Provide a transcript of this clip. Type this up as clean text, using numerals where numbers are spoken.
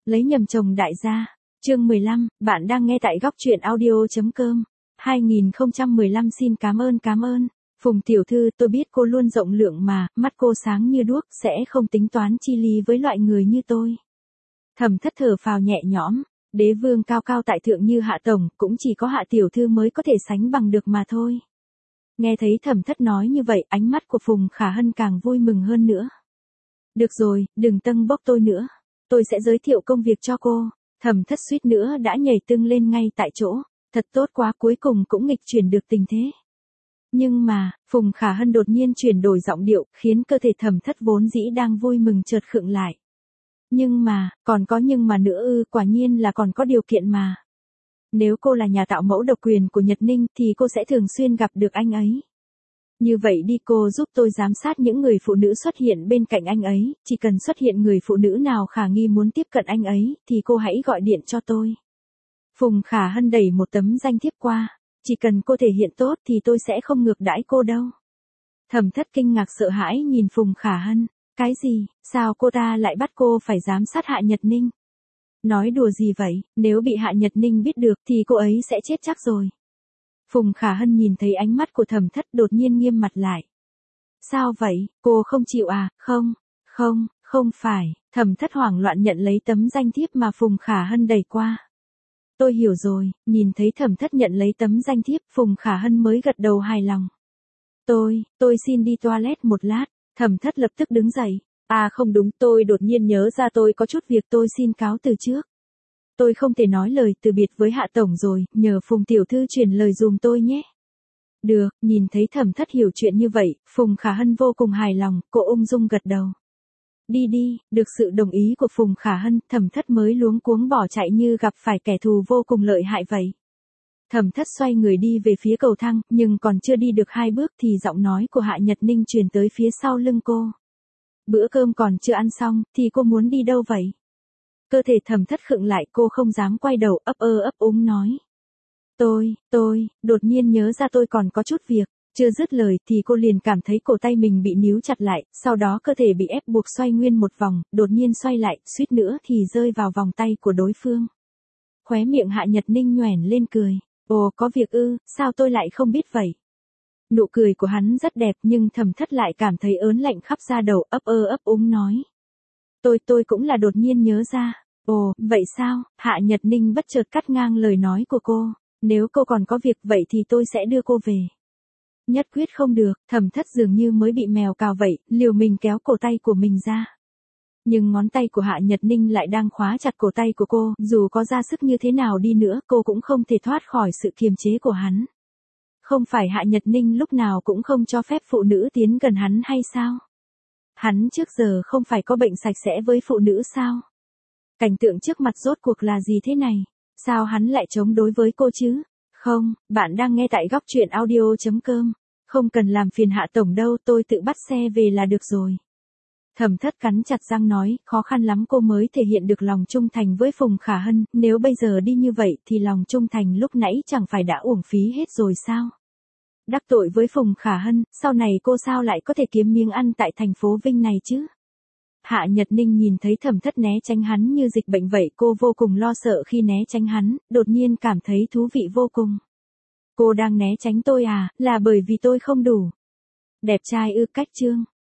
Lấy nhầm chồng đại gia. Chương 15, bạn đang nghe tại góc truyện audio.com. 2015 xin cảm ơn. Phùng tiểu thư, tôi biết cô luôn rộng lượng mà, mắt cô sáng như đuốc, sẽ không tính toán chi ly với loại người như tôi. Thẩm Thất thở phào nhẹ nhõm, đế vương cao cao tại thượng như Hạ tổng, cũng chỉ có Hạ tiểu thư mới có thể sánh bằng được mà thôi. Nghe thấy Thẩm Thất nói như vậy, ánh mắt của Phùng Khả Hân càng vui mừng hơn nữa. Được rồi, đừng tâng bốc tôi nữa. Tôi sẽ giới thiệu công việc cho cô. Thẩm Thất suýt nữa đã nhảy tưng lên ngay tại chỗ. Thật tốt quá, cuối cùng cũng nghịch chuyển được tình thế. Nhưng mà, Phùng Khả Hân đột nhiên chuyển đổi giọng điệu, khiến cơ thể Thẩm Thất vốn dĩ đang vui mừng chợt khựng lại. Nhưng mà, còn có nhưng mà nữa ư? Quả nhiên là còn có điều kiện mà. Nếu cô là nhà tạo mẫu độc quyền của Nhật Ninh thì cô sẽ thường xuyên gặp được anh ấy. Như vậy đi, cô giúp tôi giám sát những người phụ nữ xuất hiện bên cạnh anh ấy, chỉ cần xuất hiện người phụ nữ nào khả nghi muốn tiếp cận anh ấy, thì cô hãy gọi điện cho tôi. Phùng Khả Hân đẩy một tấm danh thiếp qua, chỉ cần cô thể hiện tốt thì tôi sẽ không ngược đãi cô đâu. Thẩm Thất kinh ngạc sợ hãi nhìn Phùng Khả Hân, cái gì, sao cô ta lại bắt cô phải giám sát Hạ Nhật Ninh? Nói đùa gì vậy, nếu bị Hạ Nhật Ninh biết được thì cô ấy sẽ chết chắc rồi. Phùng Khả Hân nhìn thấy ánh mắt của Thẩm Thất đột nhiên nghiêm mặt lại. Sao vậy, cô không chịu à? Không phải. Thẩm Thất hoảng loạn nhận lấy tấm danh thiếp mà Phùng Khả Hân đẩy qua. Tôi hiểu rồi. Nhìn thấy Thẩm Thất nhận lấy tấm danh thiếp, Phùng Khả Hân mới gật đầu hài lòng. Tôi xin đi toilet một lát. Thẩm Thất lập tức đứng dậy. À không đúng, tôi đột nhiên nhớ ra tôi có chút việc, tôi xin cáo từ trước. Tôi không thể nói lời từ biệt với Hạ tổng rồi, nhờ Phùng tiểu thư truyền lời dùm tôi nhé. Được, nhìn thấy Thẩm Thất hiểu chuyện như vậy, Phùng Khả Hân vô cùng hài lòng, cô ung dung gật đầu. Đi, được sự đồng ý của Phùng Khả Hân, Thẩm Thất mới luống cuống bỏ chạy như gặp phải kẻ thù vô cùng lợi hại vậy. Thẩm Thất xoay người đi về phía cầu thang, nhưng còn chưa đi được 2 bước thì giọng nói của Hạ Nhật Ninh truyền tới phía sau lưng cô. Bữa cơm còn chưa ăn xong, thì cô muốn đi đâu vậy? Cơ thể Thẩm Thất khựng lại, cô không dám quay đầu, ấp úng nói. Tôi, đột nhiên nhớ ra tôi còn có chút việc. Chưa dứt lời thì cô liền cảm thấy cổ tay mình bị níu chặt lại, sau đó cơ thể bị ép buộc xoay nguyên một vòng, đột nhiên xoay lại, suýt nữa thì rơi vào vòng tay của đối phương. Khóe miệng Hạ Nhật Ninh nhoẻn lên cười. Ồ, có việc ư, sao tôi lại không biết vậy? Nụ cười của hắn rất đẹp nhưng Thẩm Thất lại cảm thấy ớn lạnh khắp da đầu, ấp úng nói. Tôi cũng là đột nhiên nhớ ra. Ồ, vậy sao? Hạ Nhật Ninh bất chợt cắt ngang lời nói của cô. Nếu cô còn có việc vậy thì tôi sẽ đưa cô về. Nhất quyết không được, Thẩm Thất dường như mới bị mèo cào vậy, liều mình kéo cổ tay của mình ra. Nhưng ngón tay của Hạ Nhật Ninh lại đang khóa chặt cổ tay của cô, dù có ra sức như thế nào đi nữa cô cũng không thể thoát khỏi sự kiềm chế của hắn. Không phải Hạ Nhật Ninh lúc nào cũng không cho phép phụ nữ tiến gần hắn hay sao? Hắn trước giờ không phải có bệnh sạch sẽ với phụ nữ sao? Cảnh tượng trước mặt rốt cuộc là gì thế này? Sao hắn lại chống đối với cô chứ? Không, bạn đang nghe tại góc truyện audio.com. Không cần làm phiền Hạ tổng đâu, tôi tự bắt xe về là được rồi. Thẩm Thất cắn chặt răng nói, khó khăn lắm cô mới thể hiện được lòng trung thành với Phùng Khả Hân, nếu bây giờ đi như vậy thì lòng trung thành lúc nãy chẳng phải đã uổng phí hết rồi sao? Đắc tội với Phùng Khả Hân, sau này cô sao lại có thể kiếm miếng ăn tại thành phố Vinh này chứ? Hạ Nhật Ninh nhìn thấy Thẩm Thất né tránh hắn như dịch bệnh vậy, cô vô cùng lo sợ khi né tránh hắn, đột nhiên cảm thấy thú vị vô cùng. Cô đang né tránh tôi à, là bởi vì tôi không đủ đẹp trai ư? Cách chương